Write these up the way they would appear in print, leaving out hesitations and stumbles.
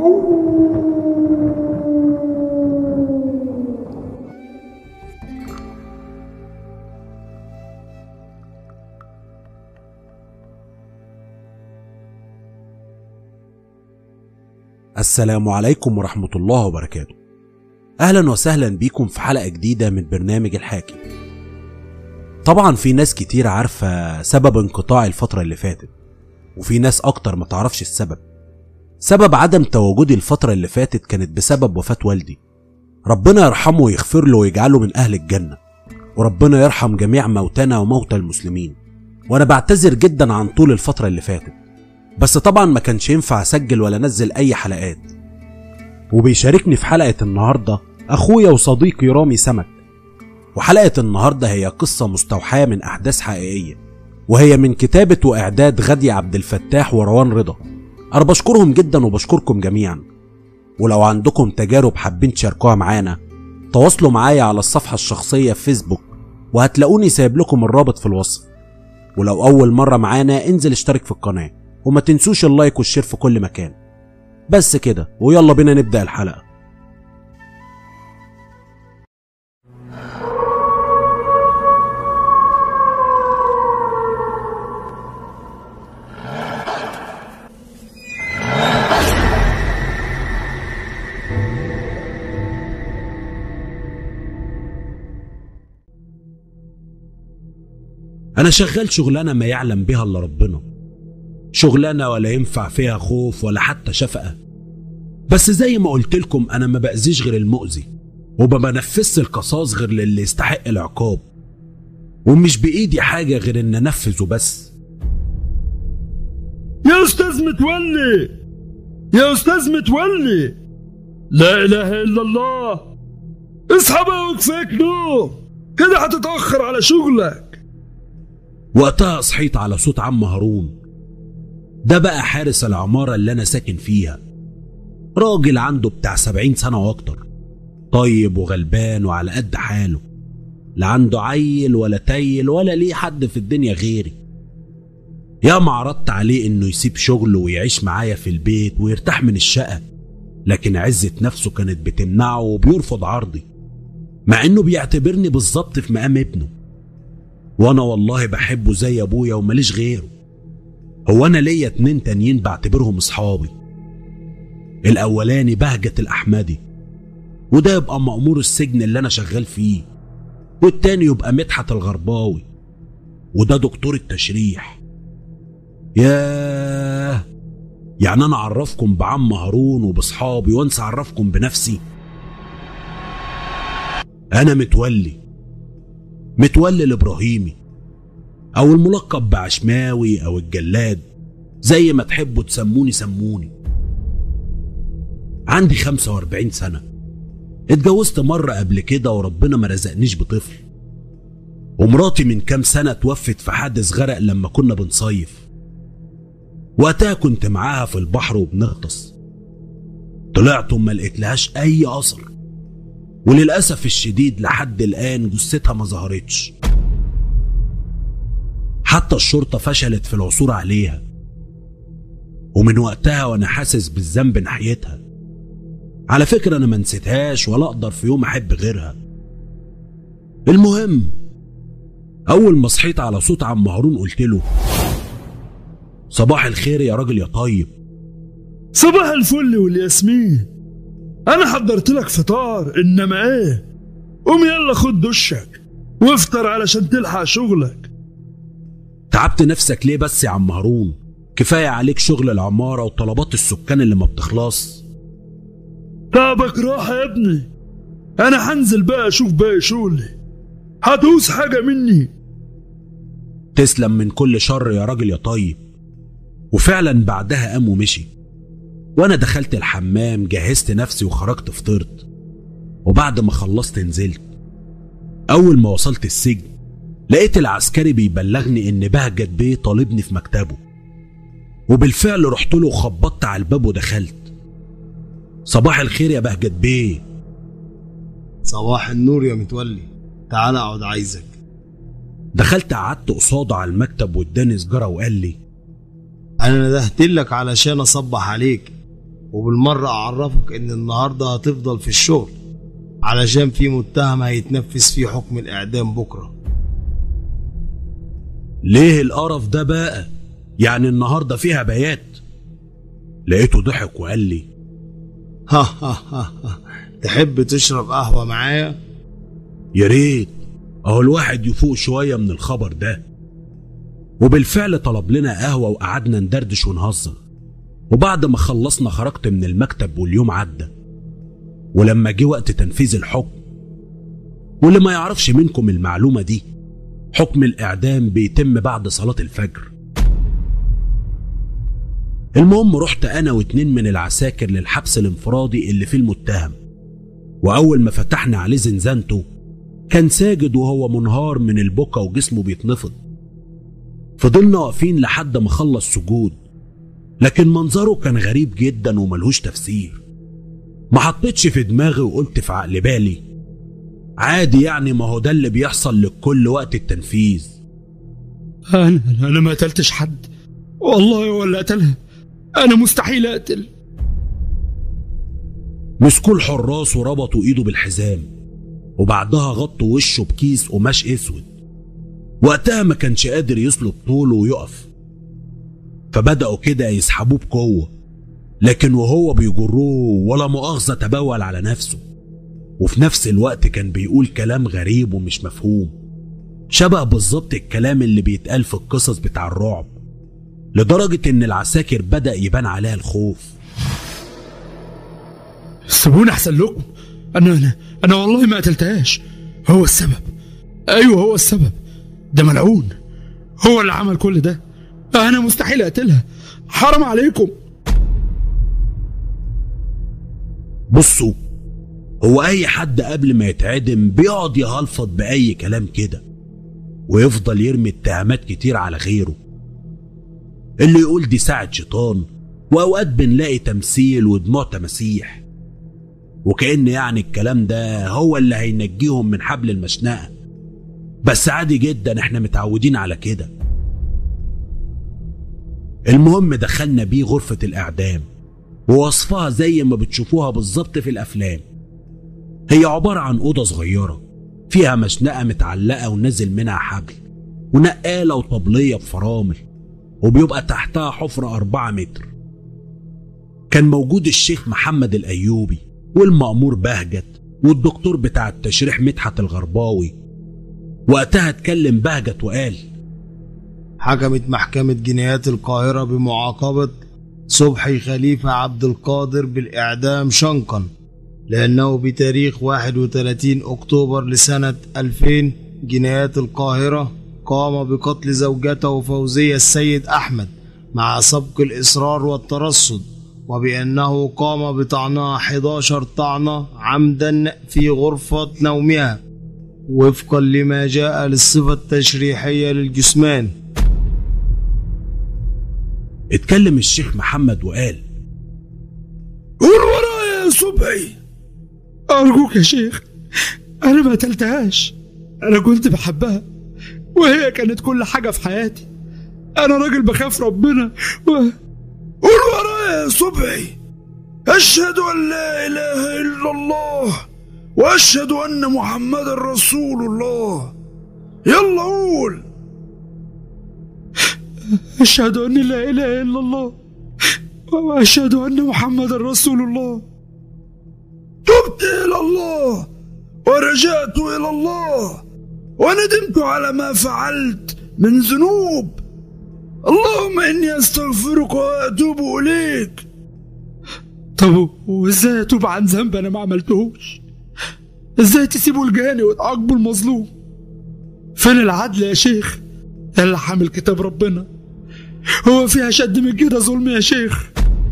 السلام عليكم ورحمة الله وبركاته. أهلا وسهلا بيكم في حلقة جديدة من برنامج الحاكم. طبعا في ناس كتير عارفة سبب انقطاع الفترة اللي فاتت، وفي ناس أكتر ما تعرفش السبب. سبب عدم تواجدي الفترة اللي فاتت كانت بسبب وفاة والدي، ربنا يرحمه ويغفر له ويجعله من أهل الجنة، وربنا يرحم جميع موتانا وموتى المسلمين. وأنا بعتذر جدا عن طول الفترة اللي فاتت، بس طبعا ما كانش ينفع اسجل ولا انزل اي حلقات. وبيشاركني في حلقة النهاردة اخويا وصديقي رامي سمك، وحلقة النهاردة هي قصة مستوحاة من احداث حقيقية، وهي من كتابة واعداد غادية عبد الفتاح وروان رضا. انا بشكرهم جدا وبشكركم جميعا. ولو عندكم تجارب حابين تشاركوها معانا، تواصلوا معايا على الصفحة الشخصية في فيسبوك، وهتلاقوني سايب لكم الرابط في الوصف. ولو اول مرة معانا انزل اشترك في القناة، وما تنسوش اللايك والشير في كل مكان. بس كده، ويلا بينا نبدأ الحلقة. أنا شغال شغلانة ما يعلم بها إلا ربنا، شغلانة ولا ينفع فيها خوف ولا حتى شفقة. بس زي ما قلت لكم أنا ما بأذيش غير المؤذي، وما بنفذش القصاص غير للي يستحق العقاب، ومش بإيدي حاجة غير إن أنفذه بس. يا أستاذ متولي، يا أستاذ متولي، لا إله إلا الله، اصحى بقى وكفاك نوم، كده هتتأخر على شغلك. وقتها صحيت على صوت عم هارون، ده بقى حارس العمارة اللي أنا ساكن فيها، راجل عنده بتاع 70 سنة وأكتر، طيب وغلبان وعلى قد حاله، لا عنده عيل ولا تيل ولا ليه حد في الدنيا غيري. يا ما عرضت عليه إنه يسيب شغله ويعيش معايا في البيت ويرتاح من الشقة، لكن عزة نفسه كانت بتمنعه وبيرفض عرضي، مع إنه بيعتبرني بالظبط في مقام ابنه، وأنا والله بحبه زي أبويا ومليش غيره. هو أنا ليا 2 تانيين بعتبرهم أصحابي، الأولاني بهجة الأحمدي، وده يبقى مأمور السجن اللي أنا شغال فيه، والتاني يبقى مدحت الغرباوي، وده دكتور التشريح. ياه، يعني أنا أعرفكم بعم هارون وبصحابي وأنسى أعرفكم بنفسي؟ أنا متولي الإبراهيمي، أو الملقب بعشماوي أو الجلاد، زي ما تحبوا تسموني سموني. عندي 45 سنة، اتجوزت مرة قبل كده وربنا ما رزقنيش بطفل، ومراتي من كام سنة توفت في حادث غرق لما كنا بنصيف. وقتها كنت معاها في البحر وبنغطس، طلعت وما لقيتلهاش أي أثر، وللأسف الشديد لحد الآن جثتها ما ظهرتش، حتى الشرطة فشلت في العثور عليها. ومن وقتها وانا حاسس بالذنب ناحيتها. على فكرة انا ما نسيتهاش ولا اقدر في يوم احب غيرها. المهم، اول ما صحيت على صوت عم هارون قلت له: صباح الخير يا راجل يا طيب. صباح الفل والياسمين، انا حضرت لك فطار، انما ايه، قوم يلا خد دشك وافطر علشان تلحق شغلك. تعبت نفسك ليه بس يا عم هارون؟ كفاية عليك شغل العمارة وطلبات السكان اللي ما بتخلص. تعبك راحة يا ابني، انا هنزل بقى اشوف باقي شغلي، هتوس حاجة مني؟ تسلم من كل شر يا راجل يا طيب. وفعلا بعدها قام ومشي، وانا دخلت الحمام جهزت نفسي وخرجت فطرت، وبعد ما خلصت نزلت. اول ما وصلت السجن لقيت العسكري بيبلغني ان بهجت بيه طالبني في مكتبه، وبالفعل رحت له وخبطت على الباب ودخلت. صباح الخير يا بهجت بيه. صباح النور يا متولي، تعال اقعد عايزك. دخلت قعدت قصاده على المكتب واداني سجاره وقال لي: انا ندهت لك علشان اصبح عليك وبالمرة أعرفك إن النهاردة هتفضل في الشغل علشان في متهم هيتنفذ فيه حكم الإعدام بكرة. ليه القرف ده بقى؟ يعني النهاردة فيها بيات؟ لقيته ضحك وقال لي تحب تشرب قهوة معايا؟ يا ريت، اهو الواحد يفوق شوية من الخبر ده. وبالفعل طلب لنا قهوة وقعدنا ندردش ونهزر، وبعد ما خلصنا خرجت من المكتب واليوم عدى. ولما جه وقت تنفيذ الحكم، واللي ما يعرفش منكم المعلومة دي، حكم الإعدام بيتم بعد صلاة الفجر. المهم رحت أنا واتنين من العساكر للحبس الانفرادي اللي فيه المتهم، وأول ما فتحنا عليه زنزانته كان ساجد وهو منهار من البكا وجسمه بيتنفض. فضلنا واقفين لحد ما خلص سجود، لكن منظره كان غريب جدا وملهوش تفسير. ما حطيتش في دماغي وقلت في عقل بالي عادي، يعني ما هو ده اللي بيحصل لكل وقت التنفيذ. أنا ما قتلتش حد والله، ولا قتلها، أنا مستحيل أقتل. مسكوا الحراس وربطوا إيده بالحزام، وبعدها غطوا وشه بكيس قماش اسود. وقتها ما كانش قادر يسلط طوله ويقف، فبدأوا كده يسحبوه بقوة، لكن وهو بيجروه ولا مؤاخذة تبول على نفسه. وفي نفس الوقت كان بيقول كلام غريب ومش مفهوم، شبه بالظبط الكلام اللي بيتقال في القصص بتاع الرعب، لدرجة ان العساكر بدأ يبان عليها الخوف. سيبوني احسن لكم، انا والله ما قتلتهاش، هو السبب. ايوه هو السبب، ده ملعون، هو اللي عمل كل ده، انا مستحيل اقتلها، حرام عليكم. بصوا، هو اي حد قبل ما يتعدم بيقعد يهلفظ باي كلام كده، ويفضل يرمي اتهامات كتير على غيره، اللي يقول دي ساعة شيطان، واوقات بنلاقي تمثيل ودموع تماسيح، وكأن يعني الكلام ده هو اللي هينجيهم من حبل المشنقة. بس عادي جدا، احنا متعودين على كده. المهم دخلنا بيه غرفة الإعدام، ووصفها زي ما بتشوفوها بالظبط في الأفلام. هي عبارة عن أوضة صغيرة فيها مشنقة متعلقة ونزل منها حبل، ونقالة وطبلية بفرامل، وبيبقى تحتها حفرة 4 متر. كان موجود الشيخ محمد الأيوبي والمأمور بهجت والدكتور بتاع التشريح مدحت الغرباوي. وقتها اتكلم بهجت وقال: حكمت محكمة جنايات القاهرة بمعاقبة صبحي خليفة عبد القادر بالإعدام شنقا، لأنه بتاريخ 31 أكتوبر لسنة 2000 جنايات القاهرة قام بقتل زوجته فوزية السيد أحمد مع سبق الإصرار والترصد، وبأنه قام بطعنها 11 طعنة عمدا في غرفة نومها وفقا لما جاء للصفة التشريحية للجثمان. اتكلم الشيخ محمد وقال: قول ورايا يا صبحي، أرجوك يا شيخ، أنا ما قتلتهاش، أنا كنت بحبها وهي كانت كل حاجة في حياتي، أنا راجل بخاف ربنا قول ورايا يا صبحي: أشهد أن لا إله إلا الله وأشهد أن محمد رسول الله. يلا قول: أشهد أن لا إله إلا الله وأشهد أن محمد رسول الله. تبت إلى الله ورجعت إلى الله وندمت على ما فعلت من ذنوب، اللهم إني أستغفرك وأتوب إليك. طب وإزاي أتوب عن ذنب أنا ما عملتهوش؟ إزاي تسيبوا الجاني وتعاقبوا المظلوم؟ فين العدل يا شيخ؟ اللي حامل كتاب ربنا، هو فيها شد من كده ظلم يا شيخ؟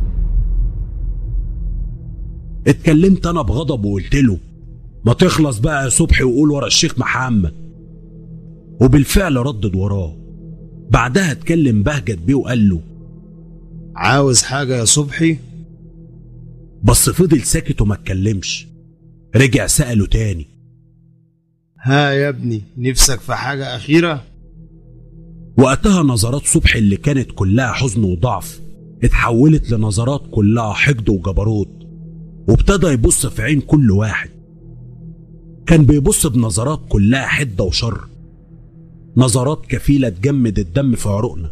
اتكلمت انا بغضب وقلت له: ما تخلص بقى يا صبحي وقول ورا الشيخ محمد. وبالفعل ردد وراه. بعدها اتكلم بهجت بيه وقال له: عاوز حاجة يا صبحي؟ بس فضل ساكت وما اتكلمش. رجع سأله تاني: ها يا ابني، نفسك في حاجة أخيرة؟ وقتها نظرات صبحي اللي كانت كلها حزن وضعف اتحولت لنظرات كلها حقد وجبروت، وابتدى يبص في عين كل واحد. كان بيبص بنظرات كلها حدة وشر، نظرات كفيلة تجمد الدم في عروقنا.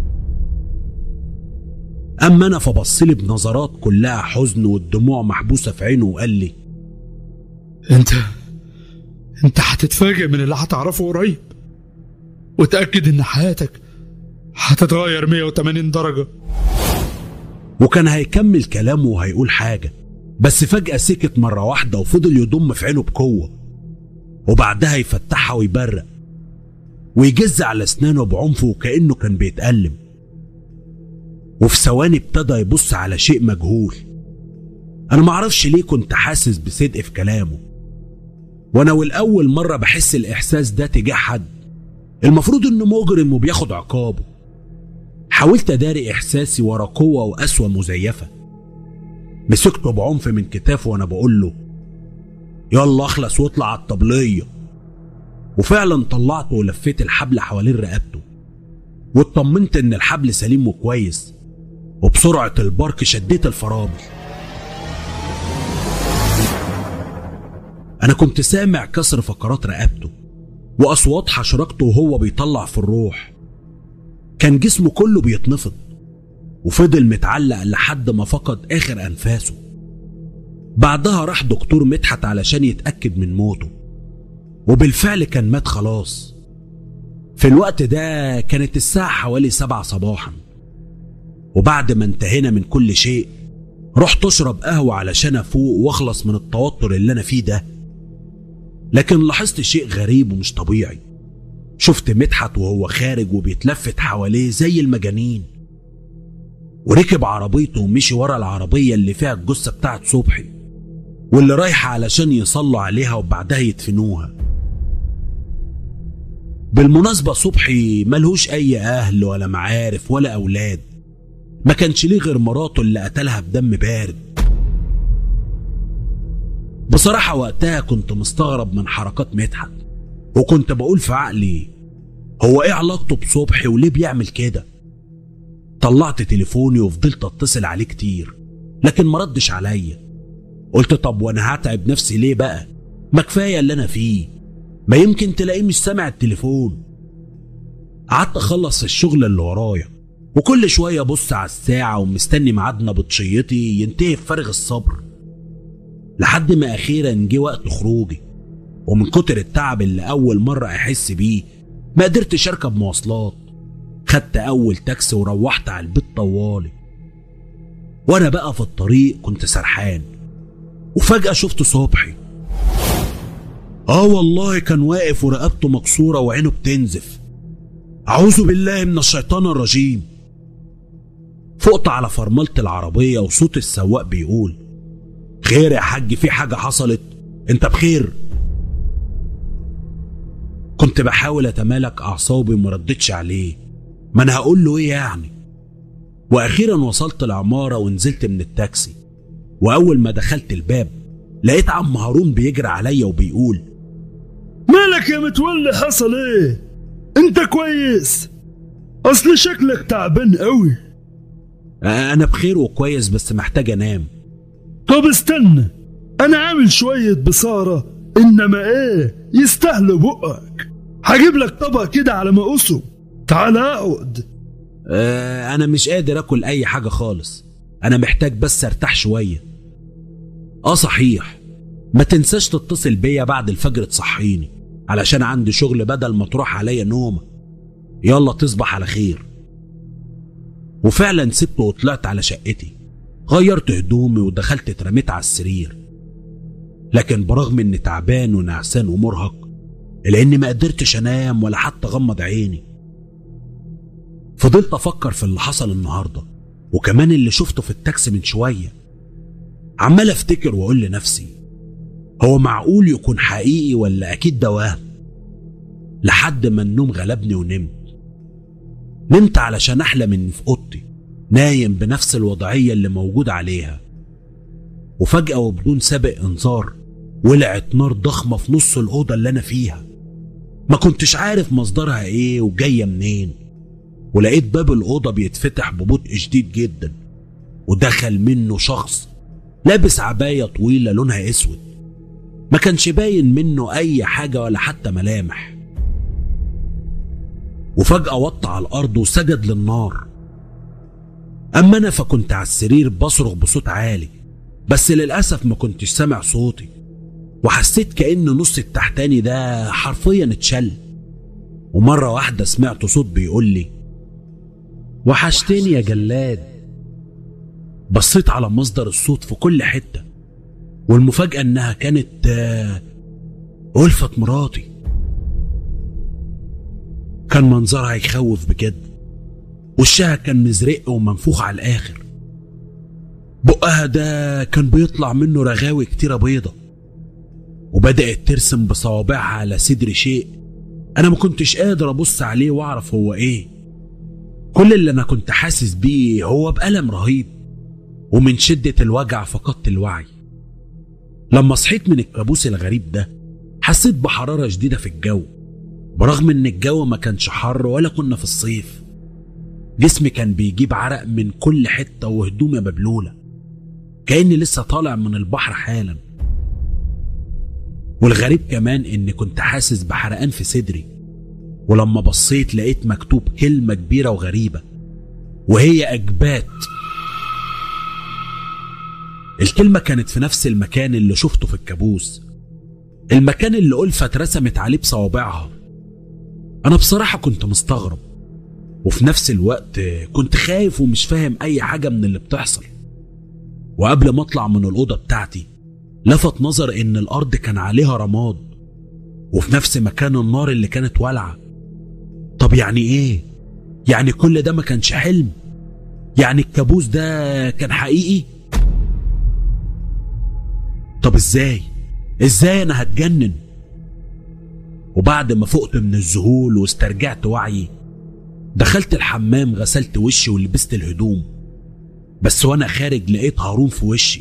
أما أنا فبصلي بنظرات كلها حزن والدموع محبوسة في عينه وقال لي: انت هتتفاجئ من اللي هتعرفه قريب، وتأكد ان حياتك هتتغير 180 درجة. وكان هيكمل كلامه وهيقول حاجة، بس فجأة سكت مرة واحدة وفضل يضم في عينه بقوة، وبعدها يفتحها ويبرق ويجز على اسنانه بعنف وكأنه كان بيتألم. وفي ثواني ابتدى يبص على شيء مجهول. انا معرفش ليه كنت حاسس بصدق في كلامه، وانا والأول مرة بحس الاحساس ده تجاه حد المفروض انه مجرم وبياخد عقابه. حاولت اداري احساسي ورا قوة وقسوة مزيفة. مسكته بعنف من كتافه وانا بقول له: يلا اخلص واطلع على الطبلية. وفعلا طلعته ولفيت الحبل حوالين رقبته، واطمنت ان الحبل سليم وكويس، وبسرعة البرق شديت الفرامل. انا كنت سامع كسر فقرات رقبته واصوات حشرجته وهو بيطلع في الروح. كان جسمه كله بيتنفض، وفضل متعلق لحد ما فقد اخر انفاسه. بعدها راح دكتور مدحت علشان يتأكد من موته، وبالفعل كان مات خلاص. في الوقت ده كانت الساعة حوالي 7 صباحا، وبعد ما انتهينا من كل شيء رحت اشرب قهوة علشان افوق واخلص من التوتر اللي انا فيه ده. لكن لاحظت شيء غريب ومش طبيعي. شفت مدحت وهو خارج وبيتلفت حواليه زي المجانين، وركب عربيته ومشي ورا العربية اللي فيها الجثة بتاعت صبحي، واللي رايحة علشان يصلوا عليها وبعدها يدفنوها. بالمناسبة صبحي ملهوش اي اهل ولا معارف ولا اولاد، ما كانش ليه غير مراته اللي قتلها بدم بارد. بصراحة وقتها كنت مستغرب من حركات مدحت، وكنت بقول في عقلي: هو ايه علاقته بصبحي وليه بيعمل كده؟ طلعت تليفوني وفضلت اتصل عليه كتير، لكن ما ردش عليا. قلت طب وانا هتعب نفسي ليه بقى؟ ما كفاية اللي انا فيه، ما يمكن تلاقيه مش سامع التليفون. قعدت اخلص الشغل اللي ورايا، وكل شوية بص على الساعة ومستني ميعادنا بطشيتي ينتهي بفارغ الصبر، لحد ما اخيرا جه وقت خروجي. ومن كتر التعب اللي اول مرة احس بيه ما قدرتش اركب مواصلات. خدت اول تاكسي وروحت على البيت طوالي. وانا بقى في الطريق كنت سرحان، وفجأة شفت صبحي. والله كان واقف ورقبته مكسورة وعينه بتنزف. اعوذ بالله من الشيطان الرجيم. فقت على فرملة العربية وصوت السواق بيقول: خير يا حاج، في حاجة حصلت؟ انت بخير؟ كنت بحاول اتمالك اعصابي ومردتش عليه، ما انا هقول له ايه يعني؟ واخيرا وصلت العمارة ونزلت من التاكسي، واول ما دخلت الباب لقيت عم هارون بيجري عليا وبيقول: مالك يا متولي، حصل ايه؟ انت كويس؟ اصل شكلك تعبان قوي. انا بخير وكويس بس محتاج انام. طب استنى، انا عامل شوية بصارة انما ايه يستاهلوا بقك. هجيب لك طبق كده على مقاسه، تعال اقعد. انا مش قادر اكل اي حاجة خالص، انا محتاج بس ارتاح شوية. صحيح، ما تنساش تتصل بيا بعد الفجر تصحيني، علشان عندي شغل بدل ما تروح عليا نومة. يلا تصبح على خير. وفعلا سبته وطلعت على شقتي، غيرت هدومي ودخلت اترميت على السرير. لكن برغم اني تعبان ونعسان ومرهق، الا اني ما قدرتش انام ولا حتى غمض عيني. فضلت افكر في اللي حصل النهارده، وكمان اللي شفته في التاكسي من شوية. عمال افتكر واقول لنفسي: هو معقول يكون حقيقي ولا اكيد ده وهم؟ لحد ما النوم غلبني نمت علشان احلم اني في اوضتي نايم بنفس الوضعية اللي موجود عليها. وفجأة وبدون سابق انذار ولعت نار ضخمة في نص الأوضة اللي أنا فيها، ما كنتش عارف مصدرها ايه وجاية منين. ولقيت باب الأوضة بيتفتح ببطء شديد جدا، ودخل منه شخص لابس عباية طويلة لونها اسود، ما كانش باين منه اي حاجة ولا حتى ملامح. وفجأة وطى على الارض وسجد للنار. اما انا فكنت على السرير بصرخ بصوت عالي، بس للأسف ما كنتش سامع صوتي، وحسيت كأن نص التحتاني ده حرفيا اتشل. ومرة واحدة سمعت صوت بيقول لي: وحشتني يا جلاد. بصيت على مصدر الصوت في كل حتة، والمفاجأة انها كانت ألفة مراتي. كان منظرها يخوف بجد، وشها كان مزرق ومنفوخ على الآخر. بقها ده كان بيطلع منه رغاوي كتيرة بيضة، وبدأت ترسم بصوابعها على صدر شيء أنا ما كنتش قادر أبص عليه وأعرف هو إيه. كل اللي أنا كنت حاسس بيه هو بألم رهيب، ومن شدة الوجع فقدت الوعي. لما صحيت من الكابوس الغريب ده حسيت بحرارة شديدة في الجو، برغم إن الجو ما كانش حر ولا كنا في الصيف. جسمي كان بيجيب عرق من كل حتة وهدومي مبلولة، كأني لسه طالع من البحر حالا. والغريب كمان إني كنت حاسس بحرقان في صدري. ولما بصيت لقيت مكتوب كلمة كبيرة وغريبة، وهي أجبات. الكلمة كانت في نفس المكان اللي شفته في الكابوس، المكان اللي ألفة اترسمت عليه بصوابعها. أنا بصراحة كنت مستغرب، وفي نفس الوقت كنت خايف ومش فاهم أي حاجة من اللي بتحصل. وقبل ما أطلع من الأوضة بتاعتي لفت نظر إن الأرض كان عليها رماد، وفي نفس مكان النار اللي كانت والعة. طب يعني إيه؟ يعني كل ده ما كانش حلم؟ يعني الكابوس ده كان حقيقي؟ طب إزاي أنا هتجنن؟ وبعد ما فقت من الذهول واسترجعت وعيي دخلت الحمام، غسلت وشي ولبست الهدوم. بس وانا خارج لقيت هارون في وشي.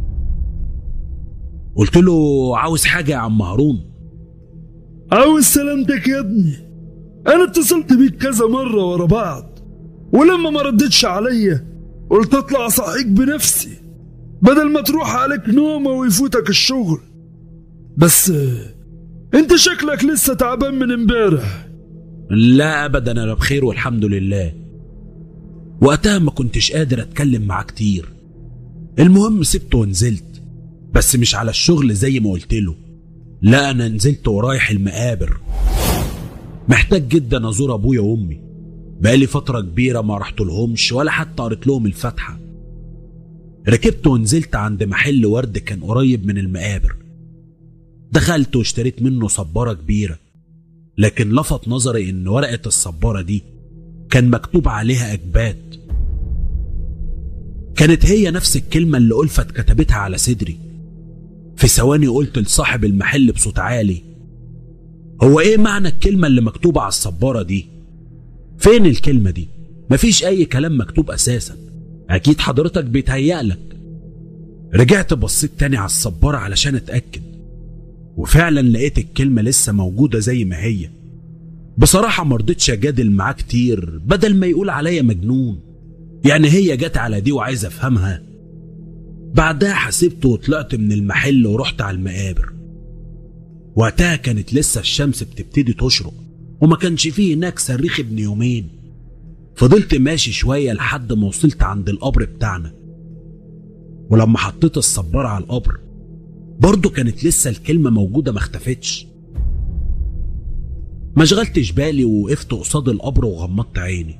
قلت له: عاوز حاجة يا عم هارون؟ عاوز سلامتك يا ابني. انا اتصلت بيك كذا مرة ورا بعض، ولما ما ردتش عليا قلت اطلع صحيك بنفسي بدل ما تروح عليك نومة ويفوتك الشغل. بس انت شكلك لسه تعبان من امبارح. لا ابدا، انا بخير والحمد لله. وقتها ما كنتش قادر اتكلم معاه كتير. المهم سبته ونزلت، بس مش على الشغل زي ما قلت له، لا انا نزلت ورايح المقابر. محتاج جدا ازور ابويا وامي، بقالي فترة كبيرة ما رحت لهمش ولا حتى قريت لهم الفاتحة. ركبت ونزلت عند محل ورد كان قريب من المقابر. دخلت واشتريت منه صبارة كبيرة، لكن لفت نظري ان ورقة الصبارة دي كان مكتوب عليها أجبات. كانت هي نفس الكلمة اللي ألفة كتبتها على صدري. في ثواني قلت لصاحب المحل بصوت عالي: هو ايه معنى الكلمة اللي مكتوبة على الصبارة دي؟ فين الكلمة دي؟ مفيش اي كلام مكتوب اساسا، اكيد حضرتك بيتهيألك. رجعت بصيت تاني على الصبارة علشان اتأكد، وفعلا لقيت الكلمة لسه موجودة زي ما هي. بصراحة مرضتش اجادل معاه كتير بدل ما يقول عليا مجنون. يعني هي جت على دي وعايز افهمها. بعدها حسبت وطلعت من المحل ورحت على المقابر. وقتها كانت لسه الشمس بتبتدي تشرق، وما كانش فيه هناك صريخ ابن يومين. فضلت ماشي شوية لحد ما وصلت عند القبر بتاعنا. ولما حطيت الصبارة على القبر برضو كانت لسه الكلمة موجودة ما اختفتش. ما شغلتش بالي ووقفت قصاد القبر وغمضت عيني.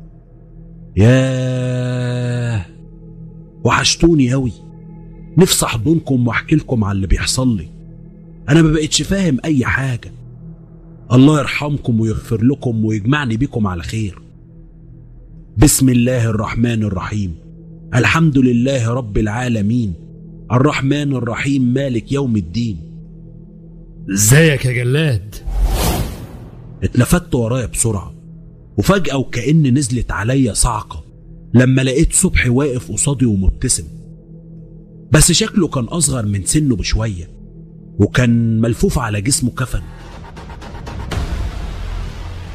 ياه، وحشتوني قوي. نفسي احضنكم واحكي لكم على اللي بيحصل لي. انا ما بقتش فاهم اي حاجة. الله يرحمكم ويغفر لكم ويجمعني بكم على خير. بسم الله الرحمن الرحيم، الحمد لله رب العالمين، الرحمن الرحيم، مالك يوم الدين. ازيك يا جلاد؟ اتلفت ورايا بسرعة، وفجأة وكأن نزلت عليا صعقة لما لقيت صبحي واقف قصادي ومبتسم، بس شكله كان أصغر من سنه بشوية، وكان ملفوف على جسمه كفن.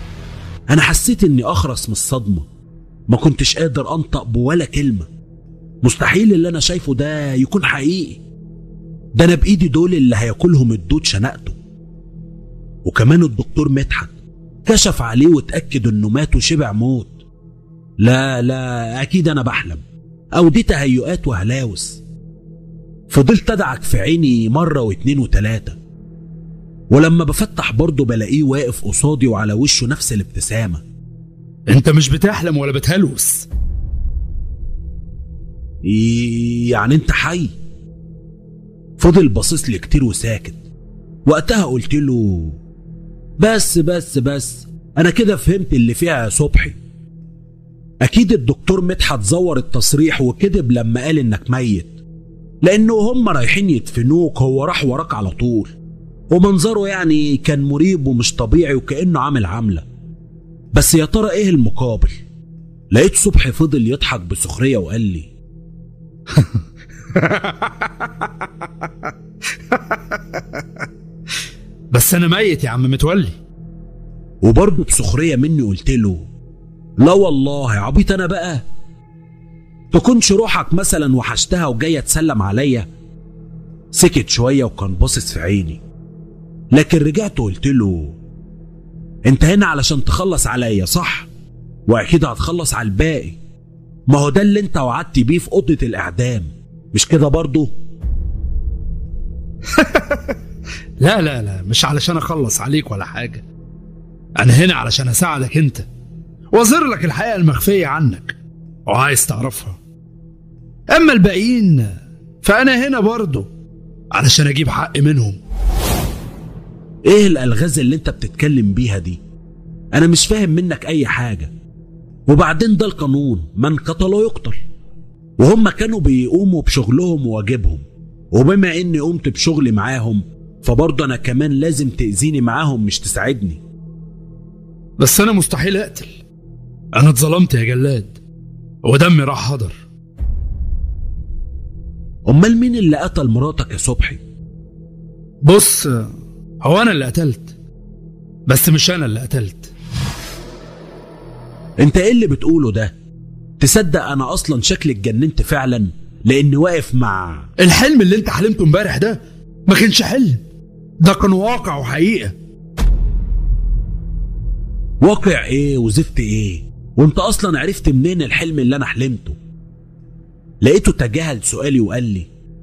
أنا حسيت إني أخرس من الصدمة، ما كنتش قادر أنطق بولا كلمة. مستحيل اللي انا شايفه ده يكون حقيقي. ده انا بايدي دول اللي هياكلهم الدود شنقته. وكمان الدكتور مدحت كشف عليه واتأكد انه مات وشبع موت. لا اكيد انا بحلم او دي تهيؤات وهلاوس. فضلت ادعك في عيني مرة واتنين وتلاتة، ولما بفتح برضه بلاقيه واقف قصادي وعلى وشه نفس الابتسامة. انت مش بتحلم ولا بتهلوس؟ يعني انت حي؟ فضل باصص لي كتير وساكت. وقتها قلت له بس انا كده فهمت اللي فيها يا صبحي. اكيد الدكتور مدحت زور التصريح وكذب لما قال انك ميت، لانه هم رايحين يدفنوك هو راح وراك على طول، ومنظره يعني كان مريب ومش طبيعي وكأنه عامل عملة. بس يا ترى ايه المقابل؟ لقيت صبحي فضل يضحك بسخرية وقال لي بس انا ميت يا عم متولي. وبرضه بسخرية مني قلت له لا والله يا عبيط، انا بقى تكونش روحك مثلا وحشتها وجاية تسلم عليا. سكت شوية وكان باصص في عيني، لكن رجعت وقلت له انت هنا علشان تخلص عليا صح؟ واكيد هتخلص على الباقي، ما هو ده اللي انت وعدت بيه في اوضه الاعدام، مش كده برضه؟ لا مش علشان اخلص عليك ولا حاجة، انا هنا علشان اساعدك انت واظهر لك الحقيقة المخفية عنك وعايز تعرفها. اما الباقيين فانا هنا برضه علشان اجيب حق منهم. ايه الالغاز اللي انت بتتكلم بيها دي؟ انا مش فاهم منك اي حاجة. وبعدين ده القانون، من قتل يقتل، وهم كانوا بيقوموا بشغلهم وواجبهم، وبما اني قمت بشغلي معاهم فبرضه انا كمان لازم تأذيني معاهم مش تساعدني. بس انا مستحيل اقتل، انا اتظلمت يا جلاد ودمي راح هدر. امال مين اللي قتل مراتك يا صبحي؟ بص، هو انا اللي قتلت، بس مش انا اللي قتلت. انت ايه اللي بتقوله ده؟ تصدق انا اصلا شكلي اتجننت فعلا، لاني واقف مع الحلم اللي انت حلمته امبارح ده ما كانش حلم، ده كان واقع وحقيقة. واقع ايه وزفت ايه؟ وانت اصلا عرفت منين الحلم اللي انا حلمته؟ لقيته تجاهل سؤالي وقال لي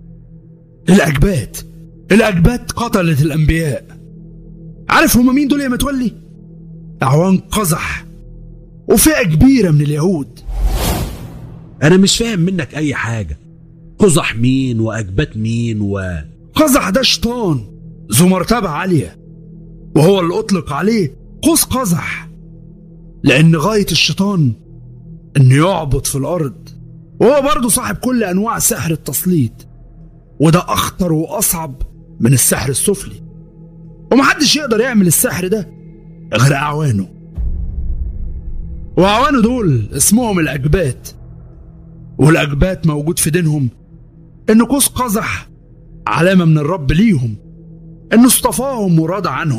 الأجبات قتلت الأنبياء. عارف هما مين دول يا متولي؟ أعوان قزح وفئة كبيرة من اليهود. أنا مش فاهم منك أي حاجة. قزح مين وأجبات مين قزح ده شيطان ذو مرتبة عالية، وهو اللي أطلق عليه قوس قزح، لأن غاية الشيطان إنه يعبط في الأرض، وهو برضه صاحب كل أنواع سحر التسليط، وده أخطر وأصعب من السحر السفلي، ومحدش يقدر يعمل السحر ده غير أعوانه. وأعوانه دول اسمهم الأجبات، والأجبات موجود في دينهم إن قوس قزح علامة من الرب ليهم، إنه اصطفاهم وراضى عنهم.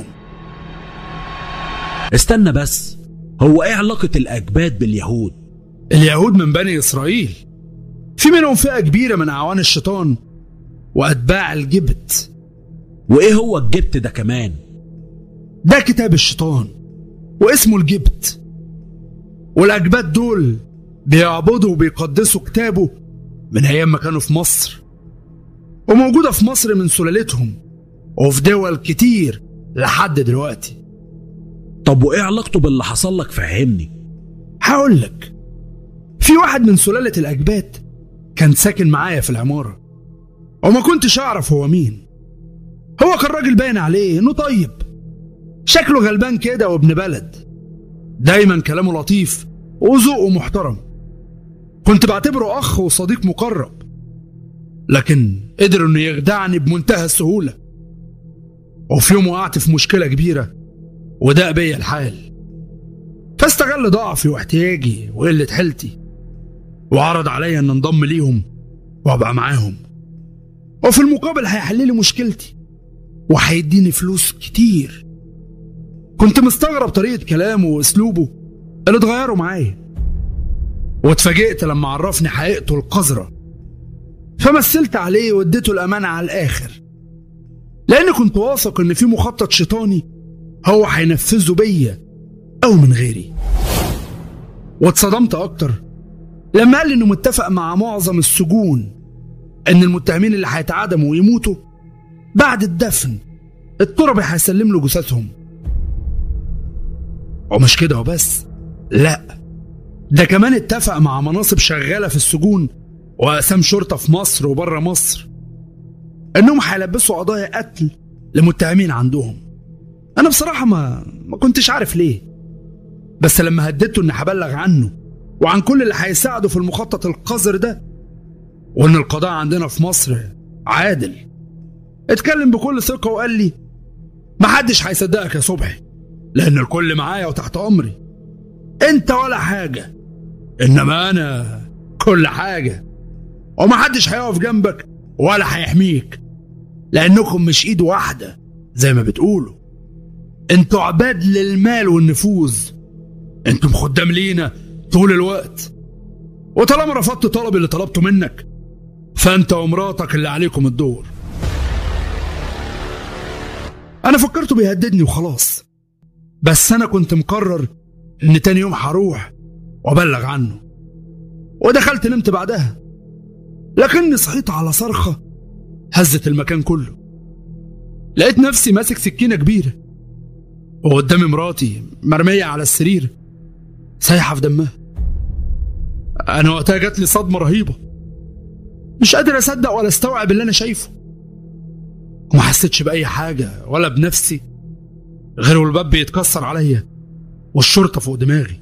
استنى بس، هو إيه علاقة الأجبات باليهود؟ اليهود من بني إسرائيل، في منهم فئة كبيرة من أعوان الشيطان وأتباع الجبت. وإيه هو الجبت ده كمان؟ ده كتاب الشيطان واسمه الجبت، والأجبات دول بيعبدوا وبيقدسوا كتابه من أيام ما كانوا في مصر، وموجودة في مصر من سلالتهم وفي دول كتير لحد دلوقتي. طب وإيه علاقته باللي حصل لك؟ فهمني. هقول لك، في واحد من سلالة الأجبات كان ساكن معايا في العمارة، وما كنتش أعرف هو مين. هو كان راجل باين عليه إنه طيب، شكله غلبان كده وابن بلد، دايما كلامه لطيف وذوقه محترم، كنت بعتبره أخ وصديق مقرب، لكن قدر إنه يخدعني بمنتهى السهولة. وفي يوم وقعت في مشكلة كبيرة وده بيا الحال، فاستغل ضعفي واحتياجي وقلة حيلتي، وعرض عليا ان انضم ليهم وابقى معاهم، وفي المقابل هيحللي مشكلتي وهيديني فلوس كتير. كنت مستغرب طريقة كلامه واسلوبه اللي اتغيروا معايا، واتفاجئت لما عرفني حقيقته القذرة فمثلت عليه واديته الأمانة على الآخر، لأن كنت واثق إن في مخطط شيطاني هو هينفذه بيا أو من غيري. واتصدمت أكتر لما قال لي إنه متفق مع معظم السجون إن المتهمين اللي هيتعدموا ويموتوا بعد الدفن التربي هيسلم له جثثهم. ومش كده وبس، لا، ده كمان اتفق مع مناصب شغالة في السجون وأقسام شرطة في مصر وبره مصر إنهم هيلبسوا قضايا قتل لمتهمين عندهم. أنا بصراحة ما كنتش عارف ليه، بس لما هددته إني هبلغ عنه وعن كل اللي هيساعده في المخطط القذر ده، وإن القضاء عندنا في مصر عادل، اتكلم بكل ثقة وقال لي محدش هيصدقك يا صبحي، لأن الكل معايا وتحت أمري. أنت ولا حاجة، إنما أنا كل حاجة، ومحدش هيقف جنبك ولا هيحميك، لأنكم مش إيد واحدة زي ما بتقولوا. أنتوا عباد للمال والنفوذ، أنتم خدام لينا طول الوقت، وطالما رفضت طلبي اللي طلبته منك فأنت ومراتك اللي عليكم الدور. أنا فكرته بيهددني وخلاص، بس أنا كنت مقرر إن تاني يوم هروح وأبلغ عنه. ودخلت نمت بعدها، لكني صحيت على صرخة هزت المكان كله. لقيت نفسي ماسك سكينة كبيرة وقدامي مراتي مرمية على السرير سايحة في دمها. أنا وقتها جات لي صدمة رهيبة، مش قادر أصدق ولا أستوعب اللي أنا شايفه، وما حسيتش بأي حاجة ولا بنفسي غير والباب بيتكسر عليا والشرطة فوق دماغي.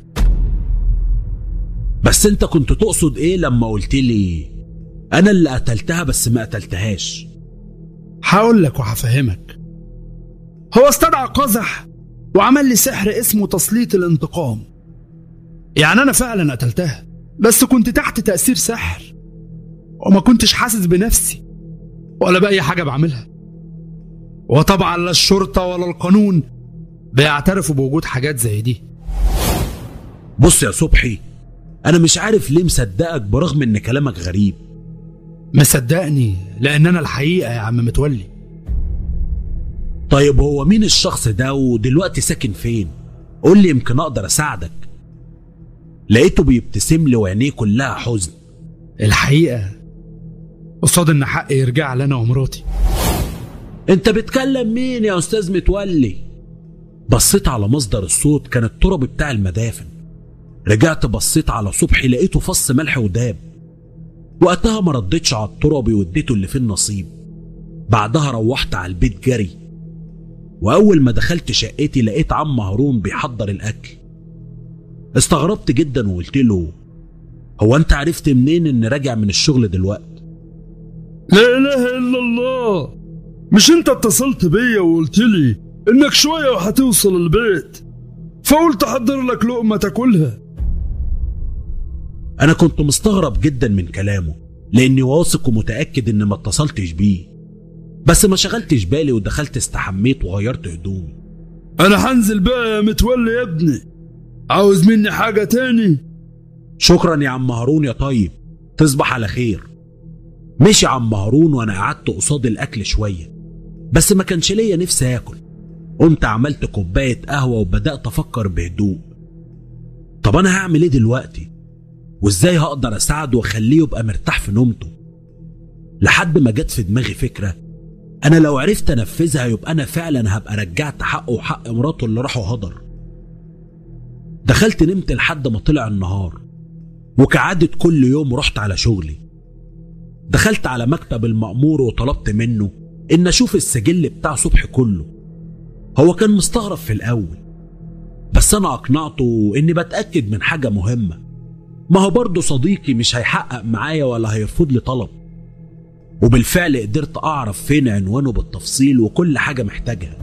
بس انت كنت تقصد ايه لما قلت لي انا اللي قتلتها بس ما قتلتهاش؟ هقول لك وهفهمك. هو استدعى قزح وعمل لي سحر اسمه تسليط الانتقام. يعني انا فعلا قتلتها، بس كنت تحت تأثير سحر وما كنتش حاسس بنفسي ولا بأي حاجة بعملها. وطبعا لا الشرطة ولا القانون بيعترفوا بوجود حاجات زي دي. بص يا صبحي، انا مش عارف ليه مصدقك برغم ان كلامك غريب. مصدقني لان انا الحقيقة يا عم متولي. طيب هو مين الشخص ده ودلوقتي ساكن فين؟ قول لي يمكن اقدر اساعدك. لقيته بيبتسم لي وعينيه كلها حزن. الحقيقة قصاد ان حقي يرجع لنا ومراتي. انت بتكلم مين يا استاذ متولي؟ بصيت على مصدر الصوت، كان التربي بتاع المدافن. رجعت بصيت على صبحي، لقيته فص ملح وداب. وقتها ما ردتش على التربي واديته اللي فيه النصيب. بعدها روحت على البيت جري، واول ما دخلت شقتي لقيت عم هارون بيحضر الاكل. استغربت جدا وقلت له هو انت عرفت منين اني راجع من الشغل دلوقتي؟ لا اله الا الله، مش انت اتصلت بيا وقلت لي انك شوية وهتوصل البيت، فقلت احضر لك لقمة تاكلها. انا كنت مستغرب جدا من كلامه، لاني واثق ومتأكد ان ما اتصلتش بيه، بس ما شغلتش بالي ودخلت استحميت وغيرت هدومي. انا هنزل بقى يا متولي يا ابني، عاوز مني حاجة تاني؟ شكرا يا عم هارون يا طيب، تصبح على خير. مشي عم هارون وانا قعدت قصاد الاكل شوية، بس ما كانش ليا نفسي اكل. قمت عملت كوباية قهوة وبدأت افكر بهدوء. طب انا هعمل ايه دلوقتي؟ وازاي هقدر اساعده واخليه يبقى مرتاح في نومته؟ لحد ما جت في دماغي فكرة، انا لو عرفت انفذها يبقى انا فعلا هبقى رجعت حقه وحق مراته اللي راحوا هدر. دخلت نمت لحد ما طلع النهار، وكعادة كل يوم رحت على شغلي. دخلت على مكتب المأمور وطلبت منه ان اشوف السجل بتاع صبحي كله. هو كان مستغرب في الاول، بس انا اقنعته اني بتأكد من حاجة مهمة. ما هو برضه صديقي مش هيحقق معايا ولا هيرفض لي طلب. وبالفعل قدرت اعرف فين عنوانه بالتفصيل وكل حاجة محتاجها.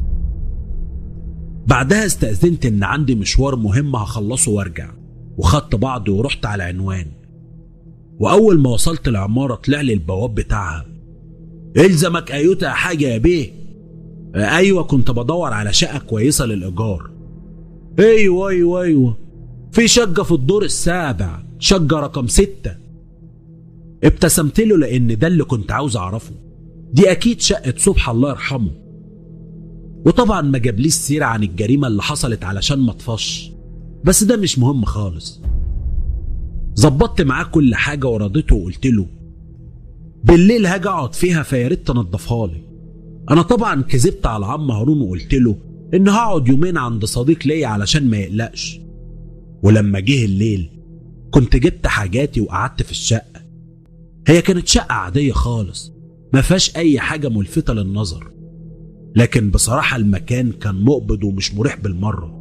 بعدها استأذنت ان عندي مشوار مهم هخلصه وارجع، وخدت بعضي ورحت على عنوان. واول ما وصلت العمارة طلع لي البواب بتاعها. الزمك ايوتا حاجة يا بيه؟ ايوه، كنت بدور على شقة كويسة للايجار. ايوه في شقة في الدور السابع، شقة رقم 6. ابتسمت له لأن ده اللي كنت عاوز أعرفه. دي أكيد شقة صبحي الله يرحمه. وطبعا ما جابليش سيرة عن الجريمة اللي حصلت علشان ما اطفش، بس ده مش مهم خالص. ظبطت معاه كل حاجة ورضيته وقلت له بالليل هاجي اقعد فيها فياريت تنضفها لي. انا طبعا كذبت على عم هارون وقلت له ان هقعد يومين عند صديق ليا علشان ما يقلقش. ولما جه الليل كنت جبت حاجاتي وقعدت في الشقة. هي كانت شقة عادية خالص ما فيهاش اي حاجة ملفتة للنظر، لكن بصراحة المكان كان مقبض ومش مريح بالمرة.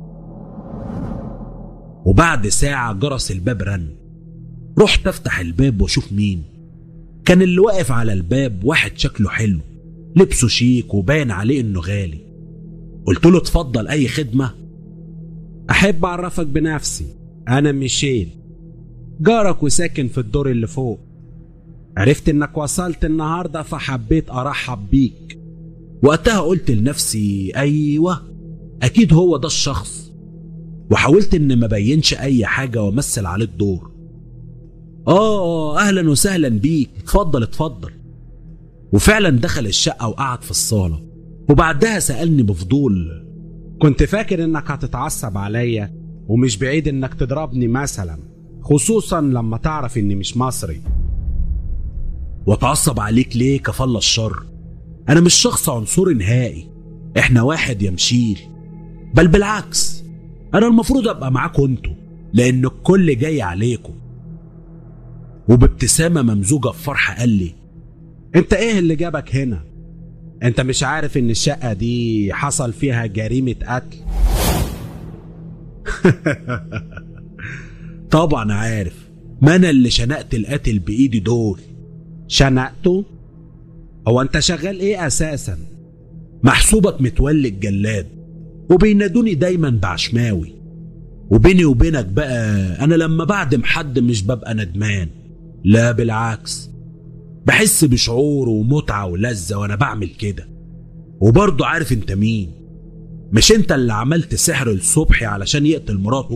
وبعد ساعة جرس الباب رن. رحت افتح الباب واشوف مين. كان اللي واقف على الباب واحد شكله حلو، لبسه شيك وباين عليه انه غالي. قلت له اتفضل، اي خدمة؟ احب اعرفك بنفسي، انا ميشيل، جارك وساكن في الدور اللي فوق. عرفت انك وصلت النهاردة فحبيت ارحب بيك. وقتها قلت لنفسي ايوه اكيد هو ده الشخص، وحاولت ان ما بينش اي حاجة وامثل عليه الدور. اهلا وسهلا بيك، اتفضل اتفضل. وفعلا دخل الشقة وقعد في الصالة، وبعدها سألني بفضول كنت فاكر انك هتتعصب عليا ومش بعيد انك تضربني مثلا، خصوصا لما تعرف اني مش مصري. واتعصب عليك ليه كفل الشر؟ انا مش شخص عنصري نهائي، احنا واحد يا مشيل، بل بالعكس انا المفروض ابقى معاكم انتوا لان الكل جاي عليكم. وبابتسامة ممزوجة بفرحة قال لي انت ايه اللي جابك هنا؟ انت مش عارف ان الشقة دي حصل فيها جريمة قتل؟ طبعا عارف، ما انا اللي شنقت القاتل بايدي دول. شنقته؟ هو انت شغال ايه اساسا؟ محسوبك متولي الجلاد، وبينادوني دايما بعشماوي. وبيني وبينك بقى انا لما بعدم حد مش ببقى ندمان، لا بالعكس، بحس بشعور ومتعة ولذة وانا بعمل كده. وبرضه عارف انت مين؟ مش انت اللي عملت سحر لصبحي علشان يقتل مراته؟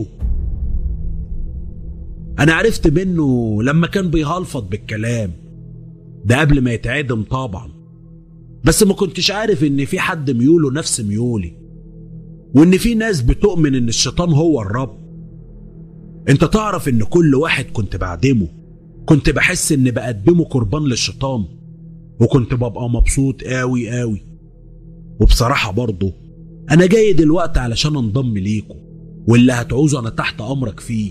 انا عرفت منه لما كان بيهلفط بالكلام ده قبل ما يتعدم طبعا، بس ما كنتش عارف ان في حد ميوله نفس ميولي، وان في ناس بتؤمن ان الشيطان هو الرب. انت تعرف ان كل واحد كنت بعدمه كنت بحس ان بقدمه قربان للشيطان، وكنت ببقى مبسوط قوي قوي. وبصراحة برضه انا جاي دلوقتي علشان انضم ليكم، واللي هتعوزه انا تحت امرك فيه.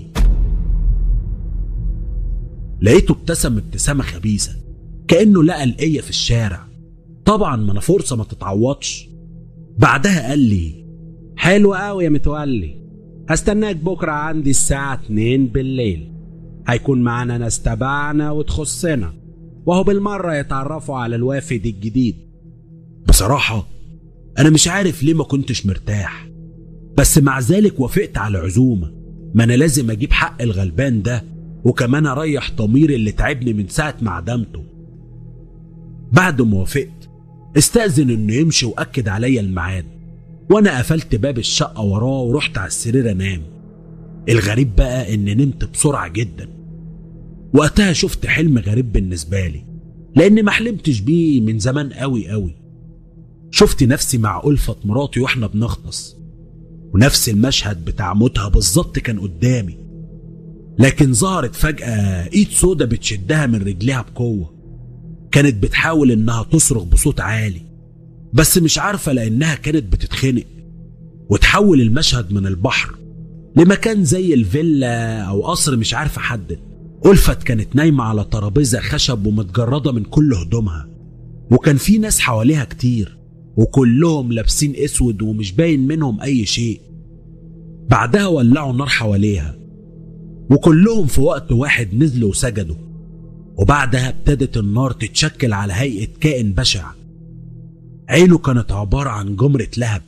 لقيته ابتسم ابتسامة خبيثة كأنه لقى القية في الشارع. طبعا ما انا فرصة ما تتعوضش. بعدها قال لي حلو قوي يا متولي، هستناك بكرة عندي الساعة 2 بالليل، هيكون معانا ناس تبعنا وتخصنا، وهو بالمرة يتعرفوا على الوافد الجديد. بصراحة أنا مش عارف ليه ما كنتش مرتاح، بس مع ذلك وافقت على العزومة. ما أنا لازم أجيب حق الغلبان ده، وكمان أريح ضميري اللي تعبني من ساعة ما عدمته. بعد ما وافقت استأذن إنه يمشي وأكد عليا الميعاد، وأنا قفلت باب الشقة وراه ورحت على السرير أنام. الغريب بقى إن نمت بسرعة جدا. وقتها شفت حلم غريب بالنسبة لي، لأن ما حلمتش بيه من زمان قوي قوي. شفت نفسي مع ألفة مراتي وإحنا بنغطس، ونفس المشهد بتاع موتها بالظبط كان قدامي، لكن ظهرت فجأة إيد سودة بتشدها من رجليها بقوة. كانت بتحاول إنها تصرخ بصوت عالي، بس مش عارفة لأنها كانت بتتخنق. وتحول المشهد من البحر لمكان زي الفيلا أو قصر مش عارفة أحدد. ألفت كانت نايمة على ترابيزة خشب ومتجردة من كل هدومها، وكان في ناس حواليها كتير وكلهم لابسين اسود ومش باين منهم أي شيء. بعدها ولعوا نار حواليها، وكلهم في وقت واحد نزلوا وسجدوا. وبعدها ابتدت النار تتشكل على هيئة كائن بشع، عينه كانت عبارة عن جمرة لهب.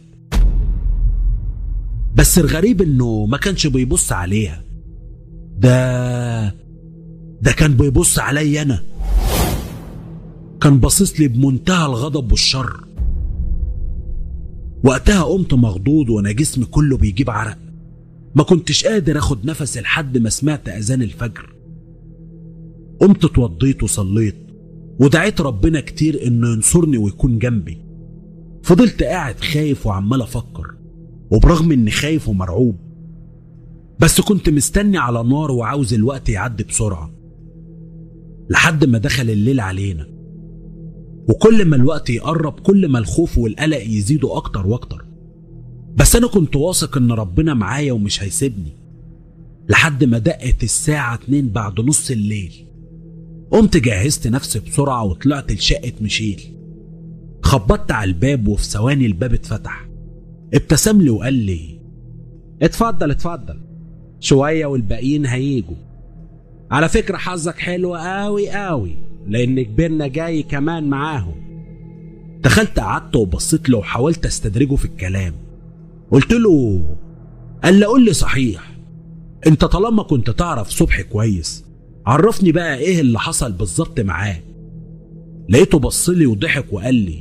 بس الغريب انه ما كانش بيبص عليها، ده كان بيبص علي انا. كان باصص لي بمنتهى الغضب والشر. وقتها قمت مخضوض وانا جسمي كله بيجيب عرق، ما كنتش قادر اخد نفسي لحد ما سمعت اذان الفجر. قمت اتوضيت وصليت ودعيت ربنا كتير انه ينصرني ويكون جنبي. فضلت قاعد خايف وعمال افكر، وبرغم اني خايف ومرعوب بس كنت مستني على نار وعاوز الوقت يعدي بسرعة، لحد ما دخل الليل علينا. وكل ما الوقت يقرب كل ما الخوف والقلق يزيدوا اكتر واكتر، بس انا كنت واثق ان ربنا معايا ومش هيسيبني. لحد ما دقت الساعة 2 بعد نص الليل، قمت جهزت نفسي بسرعة وطلعت لشقة ميشيل. خبطت على الباب وفي ثواني الباب اتفتح. ابتسم لي وقال لي اتفضل اتفضل، شوية والباقيين هيجوا. على فكرة حظك حلو قوي قوي لان كبرنا جاي كمان معاهم. دخلت قعدت وبصيت له وحاولت استدرجه في الكلام. قلت له قال لي قول لي صحيح، انت طالما كنت تعرف صبحي كويس عرفني بقى ايه اللي حصل بالظبط معاه. لقيته بصلي وضحك وقال لي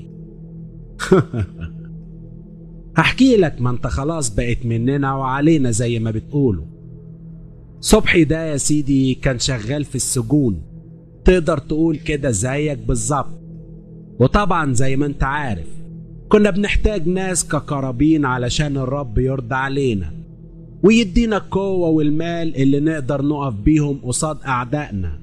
هحكي لك، ما انت خلاص بقت مننا وعلينا زي ما بتقولوا. صبحي ده يا سيدي كان شغال في السجون، تقدر تقول كده زيك بالظبط. وطبعا زي ما انت عارف كنا بنحتاج ناس كقرابين علشان الرب يرضى علينا ويدينا القوة والمال اللي نقدر نقف بيهم قصاد أعدائنا.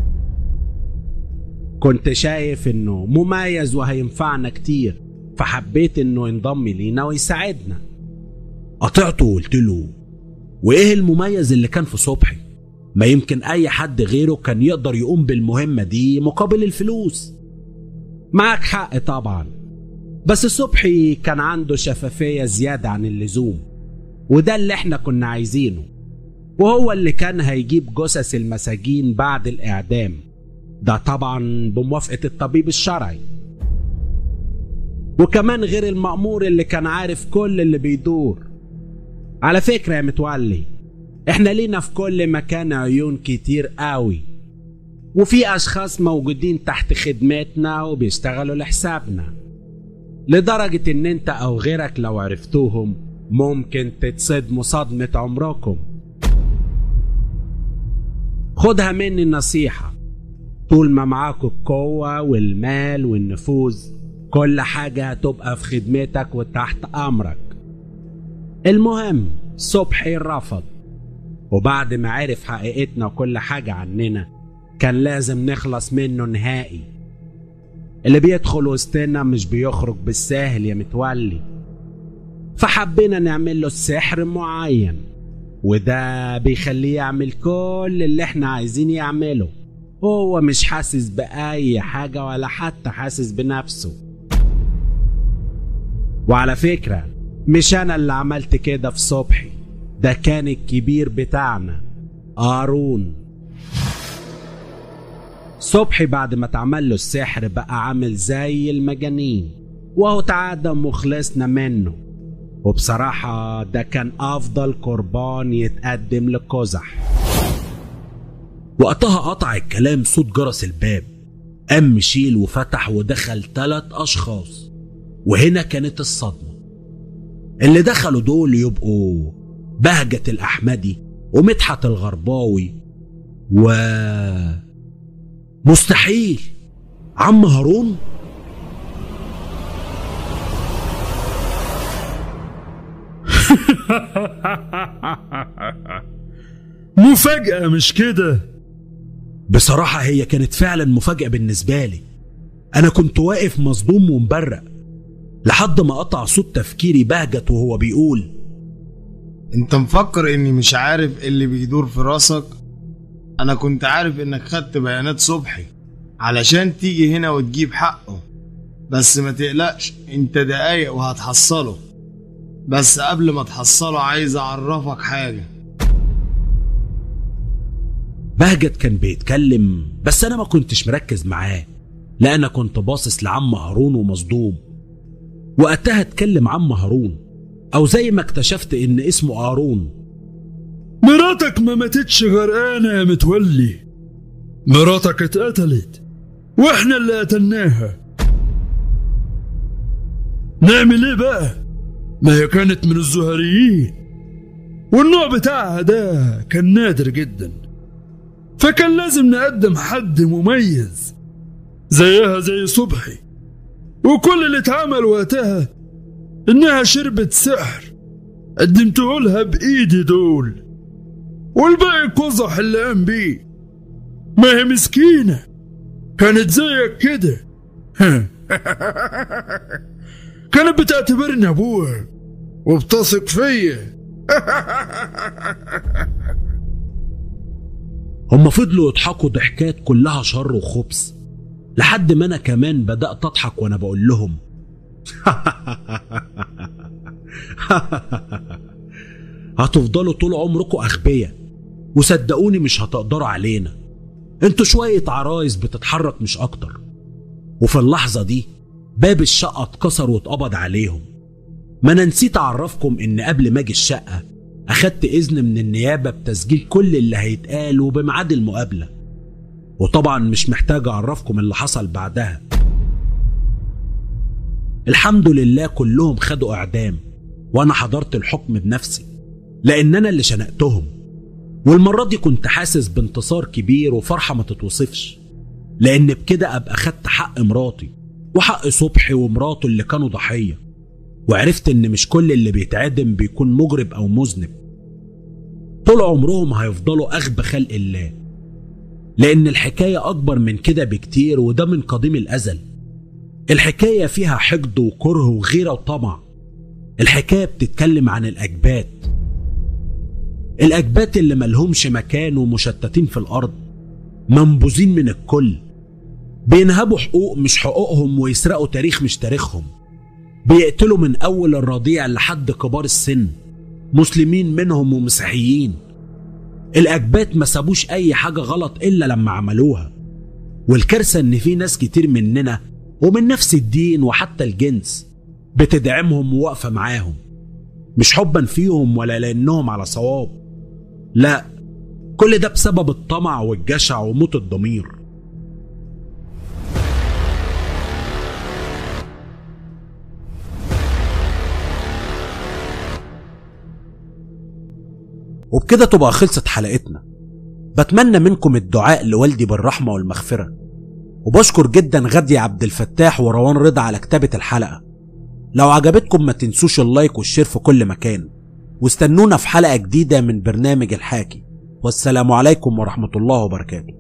كنت شايف انه مميز وهينفعنا كتير، فحبيت انه ينضم لينا ويساعدنا. قطعته وقلت له وايه المميز اللي كان في صبحي؟ ما يمكن اي حد غيره كان يقدر يقوم بالمهمة دي مقابل الفلوس. معك حق طبعا، بس صبحي كان عنده شفافية زيادة عن اللزوم، وده اللي احنا كنا عايزينه. وهو اللي كان هيجيب جثث المساجين بعد الإعدام، ده طبعا بموافقة الطبيب الشرعي. وكمان غير المأمور اللي كان عارف كل اللي بيدور. على فكرة يا متولي، احنا لينا في كل مكان عيون كتير قوي، وفي أشخاص موجودين تحت خدمتنا وبيشتغلوا لحسابنا، لدرجة ان انت او غيرك لو عرفتوهم ممكن تتصدموا صدمة عمركم. خدها مني النصيحة، طول ما معاك القوة والمال والنفوذ كل حاجة هتبقى في خدمتك وتحت أمرك. المهم صبحي رفض، وبعد ما عرف حقيقتنا وكل حاجة عننا كان لازم نخلص منه نهائي. اللي بيدخل وسطنا مش بيخرج بالساهل يا متولي، فحبينا نعمل له السحر معين، وده بيخليه يعمل كل اللي احنا عايزين يعمله. هو مش حاسس بأي حاجة ولا حتى حاسس بنفسه. وعلى فكرة مش أنا اللي عملت كده في صبحي، ده كان الكبير بتاعنا قارون. صبحي بعد ما اتعمل له السحر بقى عامل زي المجانين، وهو تعدم وخلصنا منه. وبصراحة ده كان أفضل قربان يتقدم لقزح. وقتها قطع الكلام صوت جرس الباب. قام ميشيل وفتح ودخل 3 أشخاص، وهنا كانت الصدمة. اللي دخلوا دول يبقوا بهجة الأحمدي ومدحت الغرباوي مستحيل عم هارون. مفاجأة مش كده؟ بصراحة هي كانت فعلا مفاجأة بالنسبة لي. أنا كنت واقف مصدوم ومبرق لحد ما قطع صوت تفكيري بهجت وهو بيقول انت مفكر اني مش عارف اللي بيدور في راسك؟ انا كنت عارف انك خدت بيانات صبحي علشان تيجي هنا وتجيب حقه، بس ما تقلقش، انت دقايق وهتحصله. بس قبل ما تحصله عايز اعرفك حاجة. بهجت كان بيتكلم بس انا ما كنتش مركز معاه، لأنا كنت باصص لعم هارون ومصدوم. وقتها اتكلم عم هارون، او زي ما اكتشفت ان اسمه قارون. مراتك ما ماتتش غرقانة يا متولي، مراتك اتقتلت واحنا اللي قتلناها. نعمل ايه بقى؟ ما هي كانت من الزهريين، والنوع بتاعها ده كان نادر جدا، فكان لازم نقدم حد مميز زيها زي صبحي، وكل اللي اتعمل وقتها إنها شربت سحر قدمته لها بإيدي دول، والباقي قزح اللي قام بيه. ما هي مسكينة كانت زيك كده. كانت بتعتبرني أبوها وبتثق فيا. هم فضلوا يضحكوا ضحكات كلها شر وخبث، لحد ما أنا كمان بدأت أضحك وأنا بقول لهم هتفضلوا طول عمركم أغبياء، وصدقوني مش هتقدروا علينا، انتوا شوية عرايس بتتحرك مش أكتر. وفي اللحظة دي باب الشقة اتكسر واتقبض عليهم. ما أنا نسيت أعرفكم إن قبل ما أجي الشقة أخدت إذن من النيابة بتسجيل كل اللي هيتقال وبميعاد المقابلة، وطبعا مش محتاج أعرفكم اللي حصل بعدها. الحمد لله كلهم خدوا إعدام، وأنا حضرت الحكم بنفسي لأن أنا اللي شنقتهم. والمرة دي كنت حاسس بانتصار كبير وفرحة ما تتوصفش، لأن بكده أبقى خدت حق مراتي وحق صبحي ومراته اللي كانوا ضحية، وعرفت إن مش كل اللي بيتعدم بيكون مجرم أو مذنب. طول عمرهم هيفضلوا أغبى خلق الله، لأن الحكاية أكبر من كده بكتير، وده من قديم الأزل. الحكاية فيها حقد وكره وغيرة وطمع. الحكاية بتتكلم عن الأجبات اللي ملهمش مكان ومشتتين في الأرض، منبوذين من الكل، بينهبوا حقوق مش حقوقهم ويسرقوا تاريخ مش تاريخهم، بيقتلوا من أول الرضيع لحد كبار السن، مسلمين منهم ومسيحيين. الأجبات ما سابوش أي حاجة غلط إلا لما عملوها. والكارثة إن في ناس كتير مننا ومن نفس الدين وحتى الجنس بتدعمهم وواقفة معاهم، مش حبا فيهم ولا لأنهم على صواب، لا، كل ده بسبب الطمع والجشع وموت الضمير. وبكده تبقى خلصت حلقتنا. بتمنى منكم الدعاء لوالدي بالرحمة والمغفرة، وبشكر جدا غدي عبد الفتاح وروان رضا على كتابة الحلقة. لو عجبتكم ما تنسوش اللايك والشير في كل مكان، واستنونا في حلقة جديدة من برنامج الحاكي. والسلام عليكم ورحمة الله وبركاته.